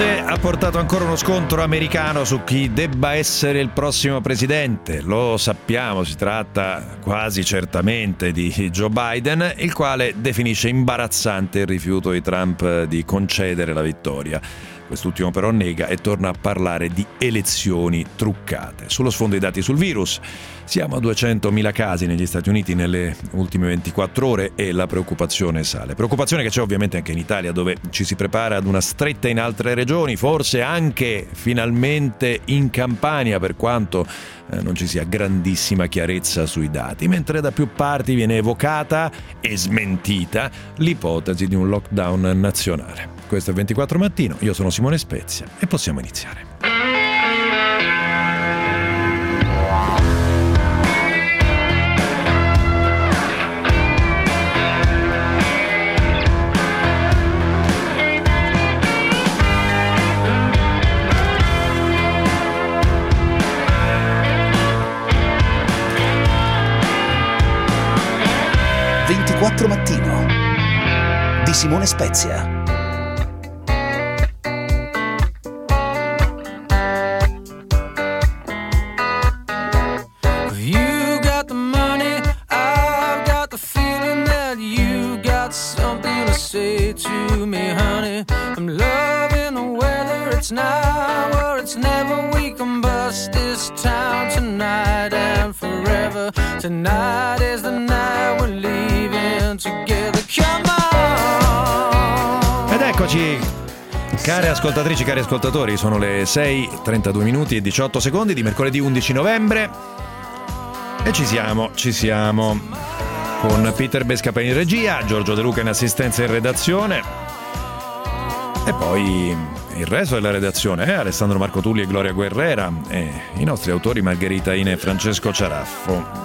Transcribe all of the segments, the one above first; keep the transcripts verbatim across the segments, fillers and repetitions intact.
Statunitense ha portato ancora uno scontro americano su chi debba essere il prossimo presidente. Lo sappiamo, si tratta quasi certamente di Joe Biden, il quale definisce imbarazzante il rifiuto di Trump di concedere la vittoria. Quest'ultimo però nega e torna a parlare di elezioni truccate. Sullo sfondo i dati sul virus. Siamo a duecentomila casi negli Stati Uniti nelle ultime ventiquattro ore e la preoccupazione sale. Preoccupazione che c'è ovviamente anche in Italia, dove ci si prepara ad una stretta in altre regioni, forse anche finalmente in Campania, per quanto eh, non ci sia grandissima chiarezza sui dati, mentre da più parti viene evocata e smentita l'ipotesi di un lockdown nazionale. Questo è ventiquattro Mattino, io sono Simone Spezia e possiamo iniziare. ventiquattro Mattino di Simone Spezia. You got the money, I've got the feeling that you got something to say to me, honey. I'm loving the weather, it's now or it's never. We can bust this town tonight and forever. Tonight is the night we're leaving together. Come on. Ed eccoci, care ascoltatrici, cari ascoltatori, sono le sei e trentadue minuti e diciotto secondi di mercoledì undici novembre e ci siamo, ci siamo con Peter Bescapè in regia, Giorgio De Luca in assistenza e in redazione e poi il resto della redazione, eh? Alessandro Marco Tulli e Gloria Guerrera e i nostri autori Margherita Ine e Francesco Ciaraffo.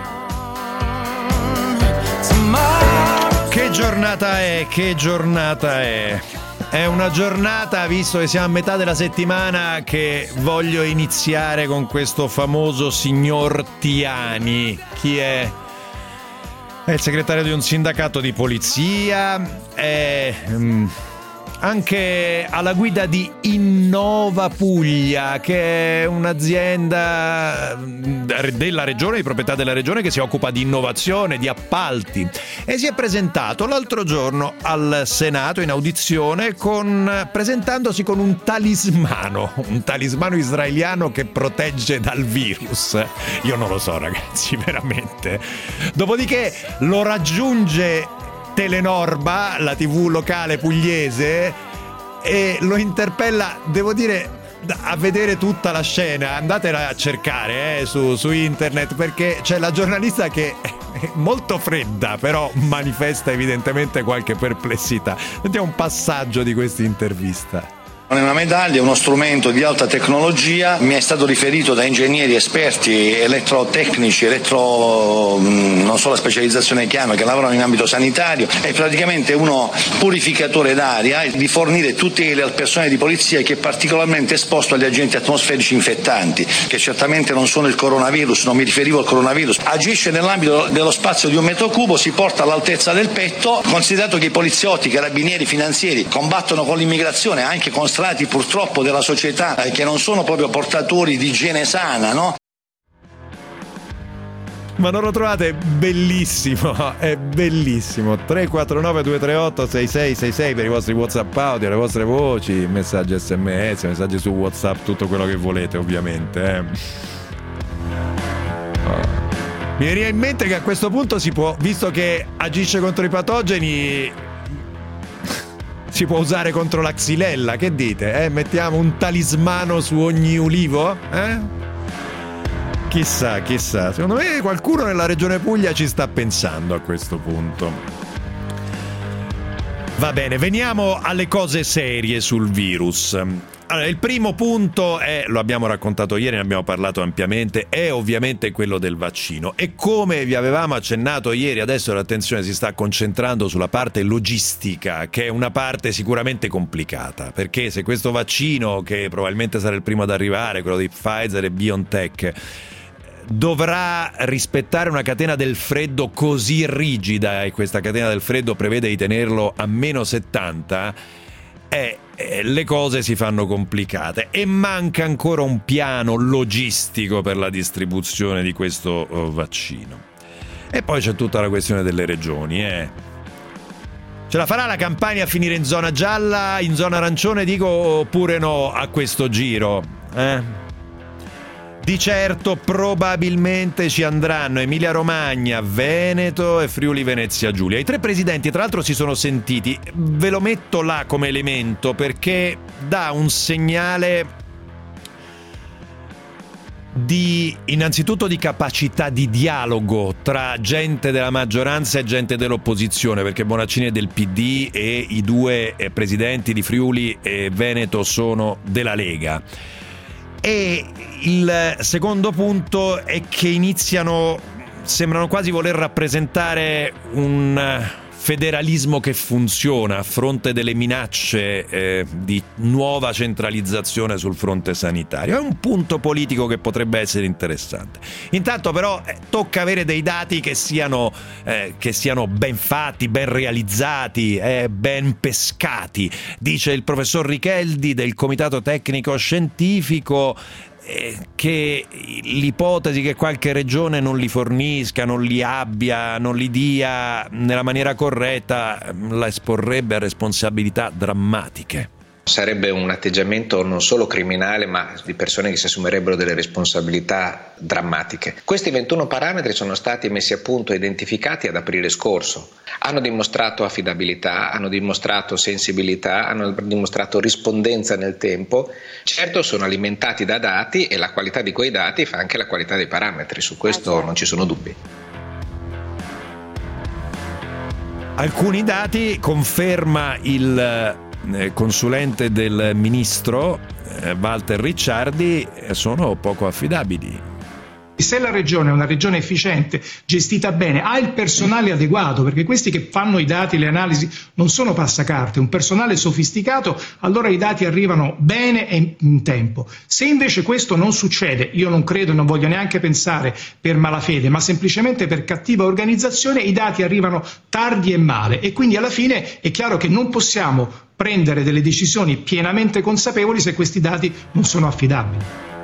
Che giornata è, che giornata è? È una giornata, visto che siamo a metà della settimana, che voglio iniziare con questo famoso signor Tiani. Chi è? È il segretario di un sindacato di polizia, è um, anche alla guida di Innova Puglia, che è un'azienda della regione, di proprietà della regione, che si occupa di innovazione, di appalti, e si è presentato l'altro giorno al Senato in audizione con, presentandosi con un talismano, un talismano israeliano che protegge dal virus. Io non lo so, ragazzi, veramente. Dopodiché lo raggiunge Telenorba, la tivù locale pugliese, e lo interpella, devo dire, a vedere tutta la scena. Andatela a cercare eh, su, su internet, perché c'è la giornalista che è molto fredda, però manifesta evidentemente qualche perplessità. Sentiamo un passaggio di questa intervista. Non è una medaglia, è uno strumento di alta tecnologia, mi è stato riferito da ingegneri esperti elettrotecnici, elettro, non so la specializzazione che hanno, che lavorano in ambito sanitario, è praticamente uno purificatore d'aria di fornire tutele al personale di polizia che è particolarmente esposto agli agenti atmosferici infettanti, che certamente non sono il coronavirus, non mi riferivo al coronavirus. Agisce nell'ambito dello spazio di un metro cubo, si porta all'altezza del petto, considerato che i poliziotti, carabinieri, finanzieri combattono con l'immigrazione, anche con strati purtroppo della società eh, che non sono proprio portatori di igiene sana, no? Ma non lo trovate bellissimo? È bellissimo. tre quattro nove due tre otto sei sei sei sei per i vostri WhatsApp audio, le vostre voci, messaggi sms, messaggi su WhatsApp, tutto quello che volete, ovviamente. Eh. Mi veniva in mente che a questo punto si può, visto che agisce contro i patogeni, si può usare contro la xylella, che dite? Eh? Mettiamo un talismano su ogni ulivo? Eh? Chissà, chissà. Secondo me qualcuno nella regione Puglia ci sta pensando a questo punto. Va bene, veniamo alle cose serie sul virus. Allora, il primo punto è, lo abbiamo raccontato ieri, ne abbiamo parlato ampiamente, è ovviamente quello del vaccino. E come vi avevamo accennato ieri, adesso l'attenzione si sta concentrando sulla parte logistica, che è una parte sicuramente complicata, perché se questo vaccino, che probabilmente sarà il primo ad arrivare, quello di Pfizer e BioNTech, dovrà rispettare una catena del freddo così rigida, e questa catena del freddo prevede di tenerlo a meno settanta, eh, eh, le cose si fanno complicate e manca ancora un piano logistico per la distribuzione di questo uh, vaccino. E poi c'è tutta la questione delle regioni, eh. Ce la farà la Campania a finire in zona gialla, in zona arancione, dico, oppure no a questo giro? Eh? Di certo probabilmente ci andranno Emilia Romagna, Veneto e Friuli Venezia Giulia. I tre presidenti tra l'altro si sono sentiti, ve lo metto là come elemento perché dà un segnale di innanzitutto di capacità di dialogo tra gente della maggioranza e gente dell'opposizione, perché Bonaccini è del P D e i due presidenti di Friuli e Veneto sono della Lega. E il secondo punto è che iniziano, sembrano quasi voler rappresentare un federalismo che funziona a fronte delle minacce eh, di nuova centralizzazione sul fronte sanitario. È un punto politico che potrebbe essere interessante. Intanto però eh, tocca avere dei dati che siano, eh, che siano ben fatti, ben realizzati, eh, ben pescati. Dice il professor Richeldi del Comitato Tecnico Scientifico che l'ipotesi che qualche regione non li fornisca, non li abbia, non li dia nella maniera corretta la esporrebbe a responsabilità drammatiche. Sarebbe un atteggiamento non solo criminale, ma di persone che si assumerebbero delle responsabilità drammatiche. Questi ventuno parametri sono stati messi a punto e identificati ad aprile scorso. Hanno dimostrato affidabilità, hanno dimostrato sensibilità, hanno dimostrato rispondenza nel tempo. Certo sono alimentati da dati e la qualità di quei dati fa anche la qualità dei parametri, su questo non ci sono dubbi. Alcuni dati conferma il consulente del ministro eh, Walter Ricciardi, sono poco affidabili. Se la regione è una regione efficiente, gestita bene, ha il personale adeguato, perché questi che fanno i dati, le analisi, non sono passacarte, un personale sofisticato, allora i dati arrivano bene e in tempo. Se invece questo non succede, io non credo e non voglio neanche pensare per malafede, ma semplicemente per cattiva organizzazione, i dati arrivano tardi e male e quindi alla fine è chiaro che non possiamo prendere delle decisioni pienamente consapevoli se questi dati non sono affidabili.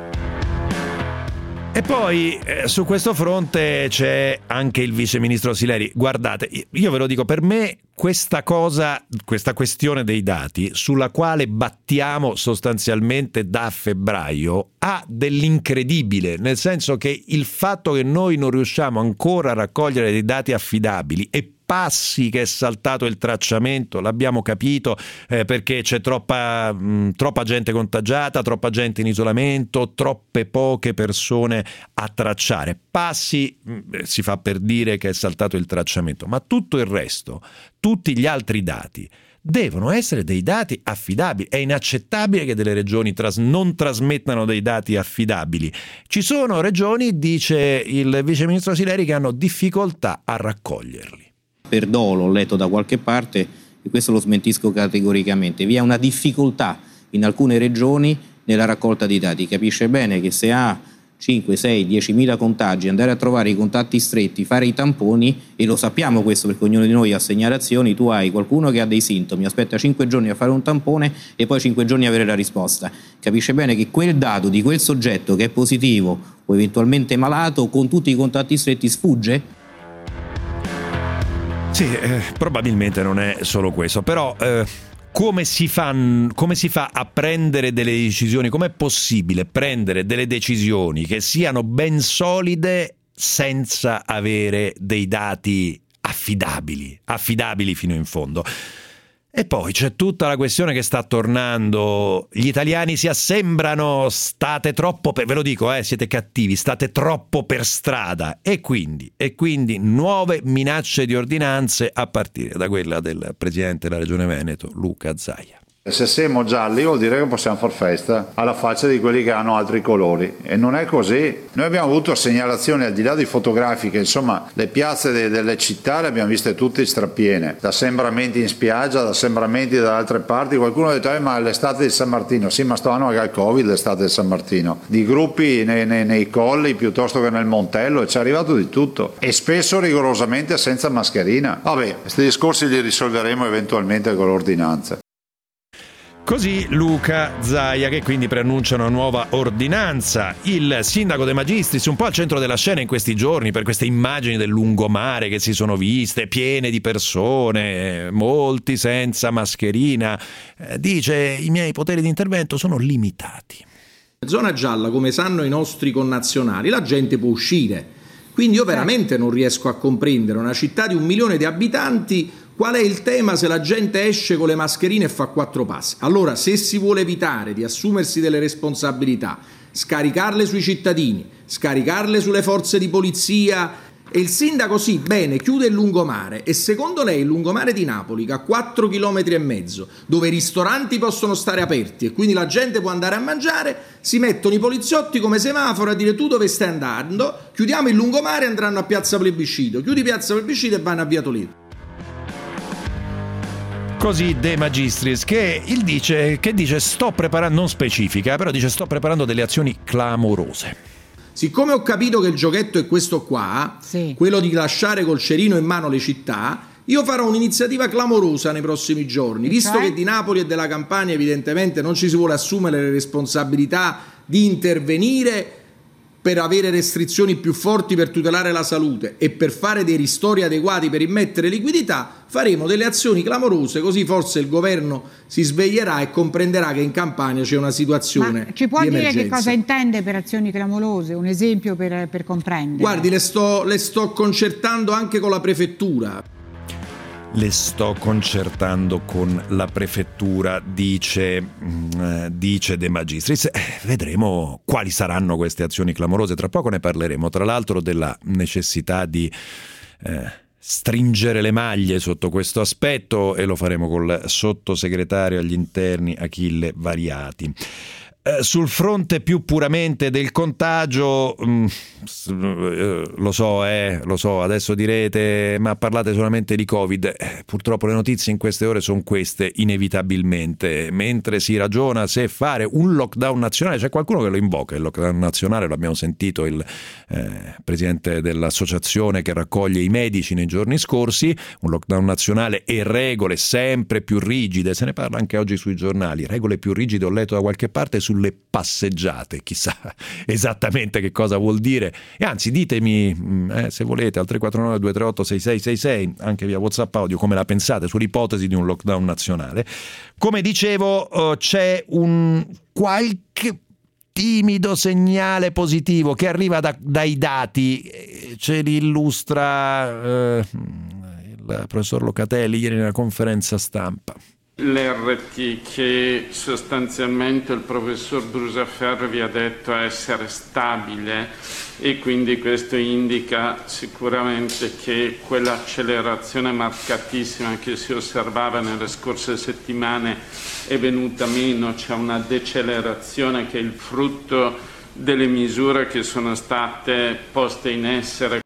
E poi eh, su questo fronte c'è anche il vice ministro Sileri. Guardate, io ve lo dico, per me questa cosa, questa questione dei dati, sulla quale battiamo sostanzialmente da febbraio, ha dell'incredibile, nel senso che il fatto che noi non riusciamo ancora a raccogliere dei dati affidabili e passi che è saltato il tracciamento, l'abbiamo capito, eh, perché c'è troppa, mh, troppa gente contagiata, troppa gente in isolamento, troppe poche persone a tracciare. Passi, mh, si fa per dire che è saltato il tracciamento, ma tutto il resto, tutti gli altri dati, devono essere dei dati affidabili. È inaccettabile che delle regioni tras- non trasmettano dei dati affidabili. Ci sono regioni, dice il vice ministro Sileri, che hanno difficoltà a raccoglierli. Per dolo, ho letto da qualche parte, e questo lo smentisco categoricamente, vi è una difficoltà in alcune regioni nella raccolta di dati. Capisce bene che se ha cinque, sei, diecimila contagi, andare a trovare i contatti stretti, fare i tamponi, e lo sappiamo questo perché ognuno di noi ha segnalazioni, tu hai qualcuno che ha dei sintomi, aspetta cinque giorni a fare un tampone e poi cinque giorni a avere la risposta. Capisce bene che quel dato di quel soggetto che è positivo o eventualmente malato con tutti i contatti stretti sfugge? Sì, eh, probabilmente non è solo questo, però eh, come si fa, come si fa a prendere delle decisioni? Com'è possibile prendere delle decisioni che siano ben solide senza avere dei dati affidabili, affidabili fino in fondo? E poi c'è tutta la questione che sta tornando, gli italiani si assembrano, state troppo, per, ve lo dico, eh, siete cattivi, state troppo per strada, e quindi, e quindi nuove minacce di ordinanze a partire da quella del presidente della Regione Veneto, Luca Zaia. Se siamo gialli vuol dire che possiamo far festa alla faccia di quelli che hanno altri colori, e non è così. Noi abbiamo avuto segnalazioni al di là di fotografiche, insomma le piazze de- delle città le abbiamo viste tutte strapiene, da assembramenti in spiaggia, da assembramenti da altre parti. Qualcuno ha detto eh, ma l'estate di San Martino, sì, ma stavano anche al Covid l'estate di San Martino, di gruppi nei, nei, nei colli piuttosto che nel Montello, e ci è arrivato di tutto, e spesso rigorosamente senza mascherina. Vabbè, questi discorsi li risolveremo eventualmente con l'ordinanza. Così Luca Zaia, che quindi preannuncia una nuova ordinanza. Il sindaco De Magistris un po' al centro della scena in questi giorni per queste immagini del lungomare che si sono viste, piene di persone, molti senza mascherina. Eh, dice: i miei poteri di intervento sono limitati. Zona gialla, come sanno i nostri connazionali, la gente può uscire. Quindi io veramente non riesco a comprendere una città di un milione di abitanti. Qual è il tema se la gente esce con le mascherine e fa quattro passi? Allora, se si vuole evitare di assumersi delle responsabilità, scaricarle sui cittadini, scaricarle sulle forze di polizia, e il sindaco sì, bene, chiude il lungomare, e secondo lei il lungomare di Napoli, che ha quattro chilometri e mezzo, dove i ristoranti possono stare aperti e quindi la gente può andare a mangiare, si mettono i poliziotti come semaforo a dire: tu dove stai andando? Chiudiamo il lungomare e andranno a Piazza Plebiscito, chiudi Piazza Plebiscito e vanno a Via Toledo. Così De Magistris, che il dice, che dice sto preparando, non specifica, però dice sto preparando delle azioni clamorose. Siccome ho capito che il giochetto è questo qua, sì, quello di lasciare col cerino in mano le città, io farò un'iniziativa clamorosa nei prossimi giorni, e visto cioè? che di Napoli e della Campania evidentemente non ci si vuole assumere le responsabilità di intervenire per avere restrizioni più forti per tutelare la salute e per fare dei ristori adeguati per immettere liquidità, faremo delle azioni clamorose, così forse il governo si sveglierà e comprenderà che in Campania c'è una situazione Ma ci può di dire emergenza. Che cosa intende per azioni clamorose? Un esempio per, per comprendere. Guardi, le sto, le sto concertando anche con la prefettura. Le sto concertando con la prefettura, dice, mh, dice De Magistris. Eh, vedremo quali saranno queste azioni clamorose. Tra poco ne parleremo. Tra l'altro della necessità di eh, stringere le maglie sotto questo aspetto, e lo faremo col sottosegretario agli interni Achille Variati. Eh, sul fronte più puramente del contagio, mh, eh, lo so, eh, lo so, adesso direte ma parlate solamente di Covid. Eh, purtroppo le notizie in queste ore sono queste, inevitabilmente. Mentre si ragiona se fare un lockdown nazionale, c'è qualcuno che lo invoca il lockdown nazionale, lo abbiamo sentito il eh, presidente dell'associazione che raccoglie i medici nei giorni scorsi, un lockdown nazionale e regole sempre più rigide, se ne parla anche oggi sui giornali, regole più rigide, ho letto da qualche parte, sulle passeggiate, chissà esattamente che cosa vuol dire. E anzi ditemi eh, se volete al tre quattro nove due tre otto sei sei sei sei anche via WhatsApp audio come la pensate sull'ipotesi di un lockdown nazionale. Come dicevo, uh, c'è un qualche timido segnale positivo che arriva da, dai dati, ce li illustra uh, il professor Locatelli ieri nella conferenza stampa. L'R T che sostanzialmente il professor Brusaferro vi ha detto essere stabile, e quindi questo indica sicuramente che quell'accelerazione marcatissima che si osservava nelle scorse settimane è venuta meno, c'è una decelerazione che è il frutto delle misure che sono state poste in essere.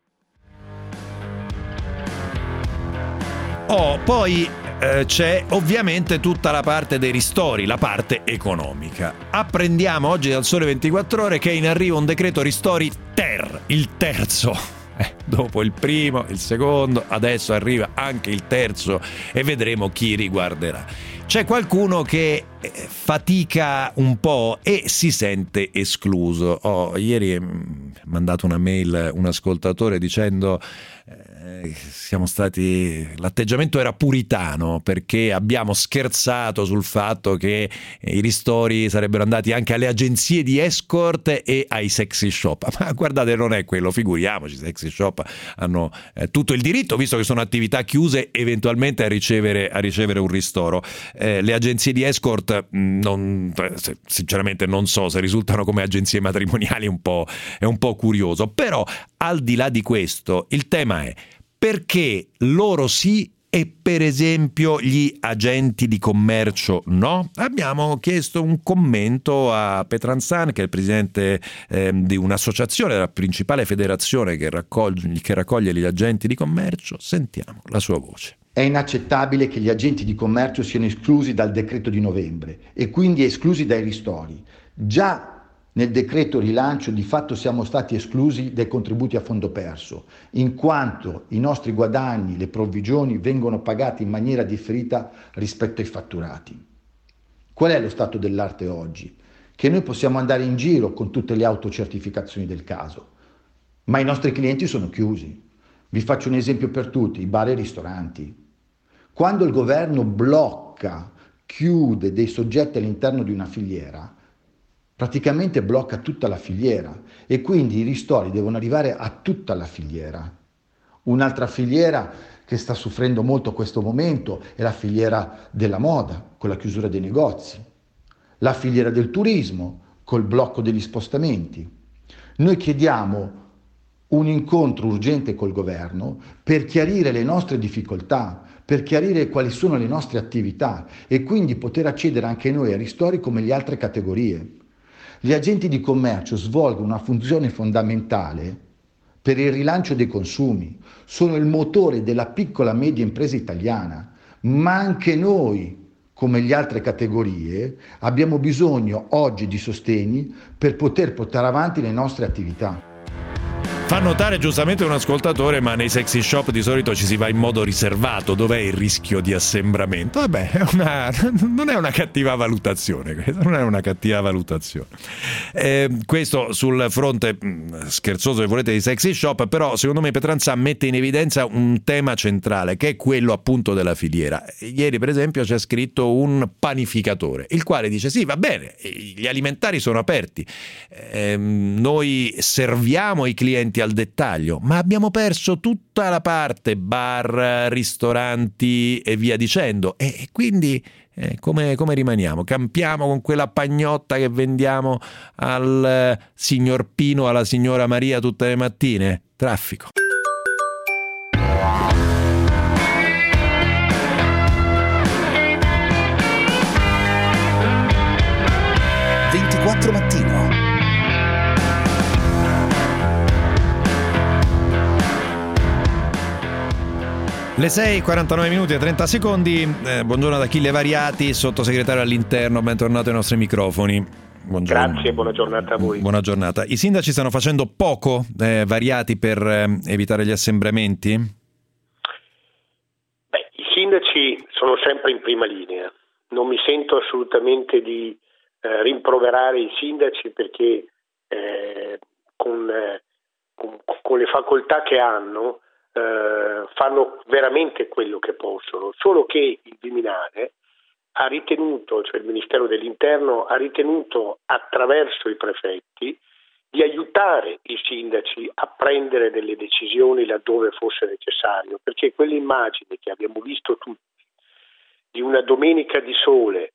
Oh, poi eh, c'è ovviamente tutta la parte dei ristori, la parte economica. Apprendiamo oggi dal Sole ventiquattro Ore che è in arrivo un decreto ristori ter, il terzo. Eh, dopo il primo, il secondo, adesso arriva anche il terzo e vedremo chi riguarderà. C'è qualcuno che fatica un po' e si sente escluso. Oh, ieri mi ha mandato una mail un ascoltatore dicendo eh, siamo stati, l'atteggiamento era puritano perché abbiamo scherzato sul fatto che i ristori sarebbero andati anche alle agenzie di escort e ai sexy shop. Ma guardate, non è quello, figuriamoci, i sexy shop hanno eh, tutto il diritto, visto che sono attività chiuse, eventualmente a ricevere, a ricevere un ristoro. Eh, le agenzie di escort non, sinceramente non so se risultano come agenzie matrimoniali, un po', è un po' curioso. Però al di là di questo il tema è perché loro sì e per esempio gli agenti di commercio no? Abbiamo chiesto un commento a Petranzan, che è il presidente eh, di un'associazione, la principale federazione che raccoglie, che raccoglie gli agenti di commercio. Sentiamo la sua voce. È inaccettabile che gli agenti di commercio siano esclusi dal decreto di novembre e quindi esclusi dai ristori. Già nel decreto rilancio di fatto siamo stati esclusi dai contributi a fondo perso, in quanto i nostri guadagni, le provvigioni vengono pagate in maniera differita rispetto ai fatturati. Qual è lo stato dell'arte oggi? Che noi possiamo andare in giro con tutte le autocertificazioni del caso, ma i nostri clienti sono chiusi. Vi faccio un esempio per tutti, i bar e i ristoranti. Quando il governo blocca, chiude dei soggetti all'interno di una filiera, praticamente blocca tutta la filiera e quindi i ristori devono arrivare a tutta la filiera. Un'altra filiera che sta soffrendo molto questo momento è la filiera della moda, con la chiusura dei negozi, la filiera del turismo, col blocco degli spostamenti. Noi chiediamo un incontro urgente col governo per chiarire le nostre difficoltà, per chiarire quali sono le nostre attività e quindi poter accedere anche noi a ristori come le altre categorie. Gli agenti di commercio svolgono una funzione fondamentale per il rilancio dei consumi, sono il motore della piccola e media impresa italiana, ma anche noi, come le altre categorie, abbiamo bisogno oggi di sostegni per poter portare avanti le nostre attività. Fa notare giustamente un ascoltatore, ma nei sexy shop di solito ci si va in modo riservato. Dov'è il rischio di assembramento? Vabbè, è una, non è una cattiva valutazione, non è una cattiva valutazione. Eh, questo sul fronte scherzoso, se volete, di sexy shop, però secondo me Petranza mette in evidenza un tema centrale, che è quello appunto della filiera. Ieri, per esempio, c'è scritto un panificatore, il quale dice sì, va bene, gli alimentari sono aperti, eh, noi serviamo i clienti al dettaglio, ma abbiamo perso tutta la parte bar, ristoranti e via dicendo, e quindi eh, come, come rimaniamo? Campiamo con quella pagnotta che vendiamo al eh, signor Pino, alla signora Maria tutte le mattine? Traffico. ventiquattro mattino. Le sei e quarantanove minuti e trenta secondi. Eh, buongiorno ad Achille Variati, sottosegretario all'interno, bentornato ai nostri microfoni. Buongiorno. Grazie, buona giornata a voi. Buona giornata. I sindaci stanno facendo poco, eh, Variati, per eh, evitare gli assembramenti? Beh, i sindaci sono sempre in prima linea. Non mi sento assolutamente di eh, rimproverare i sindaci perché eh, con, eh, con, con le facoltà che hanno Uh, fanno veramente quello che possono, solo che il Viminale ha ritenuto, cioè il Ministero dell'Interno ha ritenuto attraverso i prefetti di aiutare i sindaci a prendere delle decisioni laddove fosse necessario, perché quelle immagini che abbiamo visto tutti di una domenica di sole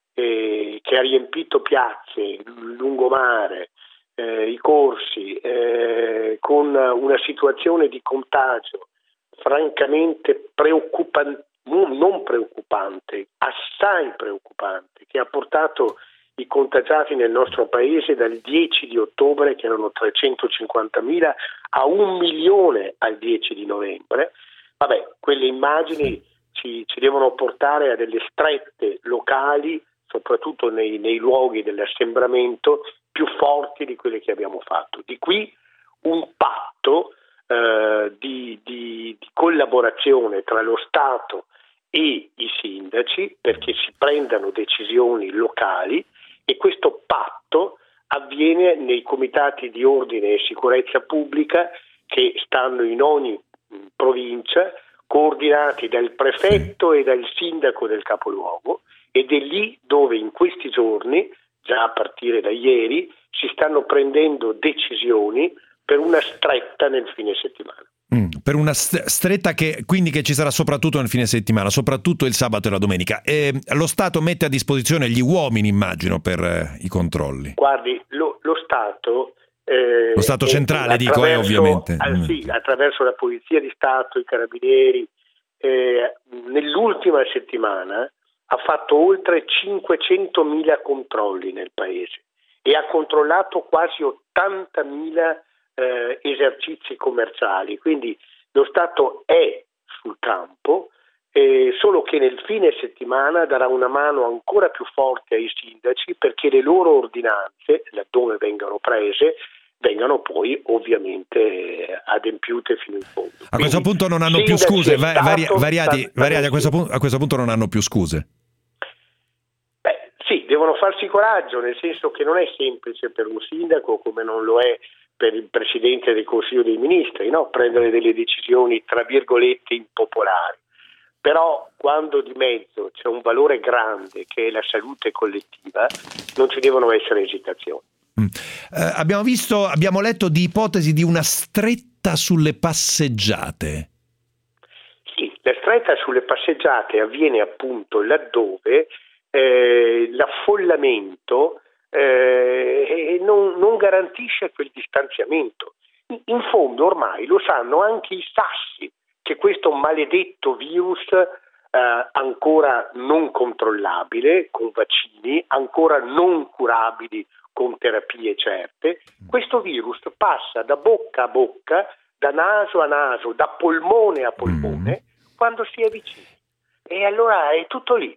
eh, che ha riempito piazze, il lungomare, Eh, i corsi, eh, con una situazione di contagio francamente preoccupante, non preoccupante, assai preoccupante, che ha portato i contagiati nel nostro paese dal dieci di ottobre, che erano trecentocinquantamila, a un milione al dieci di novembre. Vabbè, quelle immagini ci, ci devono portare a delle strette locali, soprattutto nei, nei luoghi dell'assembramento, più forti di quelle che abbiamo fatto. Di qui un patto eh, di, di, di collaborazione tra lo Stato e i sindaci perché si prendano decisioni locali, e questo patto avviene nei comitati di ordine e sicurezza pubblica che stanno in ogni provincia, coordinati dal prefetto e dal sindaco del capoluogo, ed è lì dove in questi giorni, già a partire da ieri, si stanno prendendo decisioni per una stretta nel fine settimana. Mm, per una st- stretta che quindi che ci sarà soprattutto nel fine settimana, soprattutto il sabato e la domenica. E lo Stato mette a disposizione gli uomini, immagino, per eh, i controlli. Guardi, lo, lo Stato... Eh, lo Stato centrale, dico, eh, ovviamente. Ah, sì, attraverso la Polizia di Stato, i Carabinieri, eh, nell'ultima settimana ha fatto oltre cinquecentomila controlli nel paese e ha controllato quasi ottantamila eh, esercizi commerciali, quindi lo Stato è sul campo, eh, solo che nel fine settimana darà una mano ancora più forte ai sindaci perché le loro ordinanze, laddove vengano prese, vengano poi ovviamente adempiute fino in fondo. A questo Quindi, punto non hanno più scuse, va, vari, variati, variati a, questo punto, a questo punto non hanno più scuse. Beh, sì, devono farsi coraggio, nel senso che non è semplice per un sindaco, come non lo è per il Presidente del Consiglio dei Ministri, no? Prendere delle decisioni tra virgolette impopolari. Però quando di mezzo c'è un valore grande che è la salute collettiva, non ci devono essere esitazioni. Mm. Eh, abbiamo visto, abbiamo letto di ipotesi di una stretta sulle passeggiate. Sì, la stretta sulle passeggiate avviene appunto laddove eh, l'affollamento eh, non, non garantisce quel distanziamento. In, in fondo ormai lo sanno anche i sassi che questo maledetto virus eh, ancora non controllabile con vaccini, ancora non curabili con terapie certe, questo virus passa da bocca a bocca, da naso a naso, da polmone a polmone, mm. quando si è vicini. E allora è tutto lì.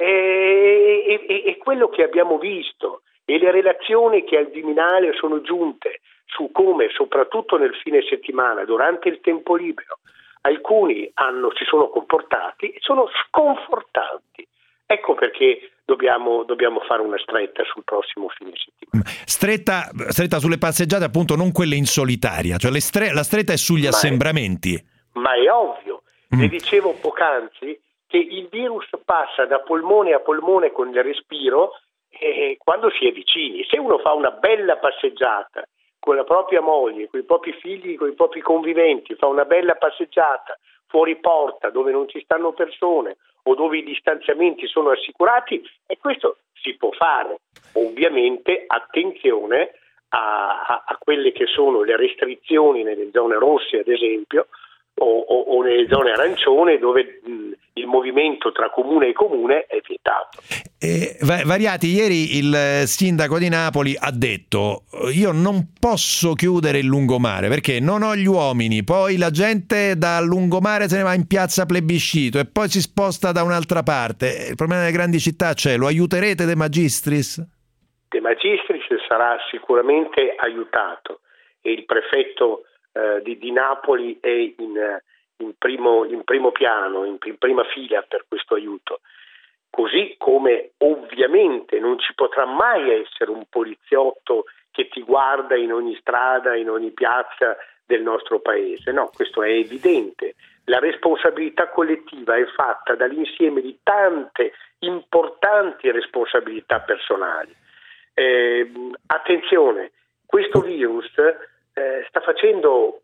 E, e, e quello che abbiamo visto e le relazioni che al Viminale sono giunte su come, soprattutto nel fine settimana, durante il tempo libero, alcuni hanno, si sono comportati e sono sconfortanti. Ecco perché dobbiamo, dobbiamo fare una stretta sul prossimo fine settimana. Stretta, stretta sulle passeggiate, appunto, non quelle in solitaria, cioè le stre- la stretta è sugli ma assembramenti. È, ma è ovvio, mm. le dicevo poc'anzi che il virus passa da polmone a polmone con il respiro eh, quando si è vicini. Se uno fa una bella passeggiata con la propria moglie, con i propri figli, con i propri conviventi, fa una bella passeggiata fuori porta dove non ci stanno persone o dove i distanziamenti sono assicurati, e questo si può fare. Ovviamente attenzione a, a, a quelle che sono le restrizioni nelle zone rosse, ad esempio, o, o, o nelle zone arancione dove mh, il movimento tra comune e comune è vietato. Eh, Variati, ieri il sindaco di Napoli ha detto: io non posso chiudere il lungomare perché non ho gli uomini, poi la gente dal lungomare se ne va in piazza Plebiscito e poi si sposta da un'altra parte. Il problema delle grandi città c'è, lo aiuterete De Magistris? De Magistris sarà sicuramente aiutato e il prefetto eh, di, di Napoli è in, in, primo, in primo piano, in, in prima fila per questo aiuto. Così come ovviamente non ci potrà mai essere un poliziotto che ti guarda in ogni strada, in ogni piazza del nostro paese. No, questo è evidente. La responsabilità collettiva è fatta dall'insieme di tante importanti responsabilità personali. Eh, attenzione, questo virus eh, sta facendo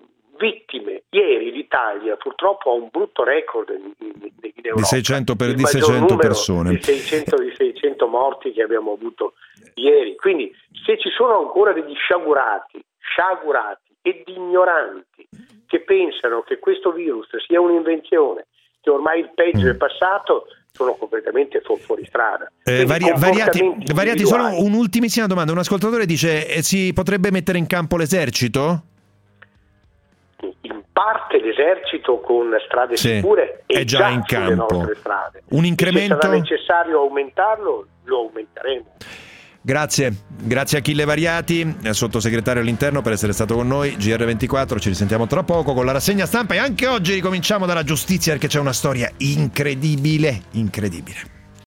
vittime. Ieri l'Italia purtroppo ha un brutto record in, in, in Europa di seicento, per, il di seicento persone, di seicento, di seicento morti che abbiamo avuto ieri. Quindi se ci sono ancora degli sciagurati sciagurati ed ignoranti che pensano che questo virus sia un'invenzione, che ormai il peggio mm. è passato, sono completamente fu- fuori strada. Eh, vari- variati, variati solo un'ultimissima domanda. Un ascoltatore dice: eh, si potrebbe mettere in campo l'esercito? In parte l'esercito con strade sì, sicure è, è già, già in campo. Strade. Un incremento? Se sarà necessario aumentarlo, lo aumenteremo. Grazie, grazie a Achille Variati, sottosegretario all'interno, per essere stato con noi. G R ventiquattro, ci risentiamo tra poco con la rassegna stampa e anche oggi ricominciamo dalla giustizia perché c'è una storia incredibile, incredibile.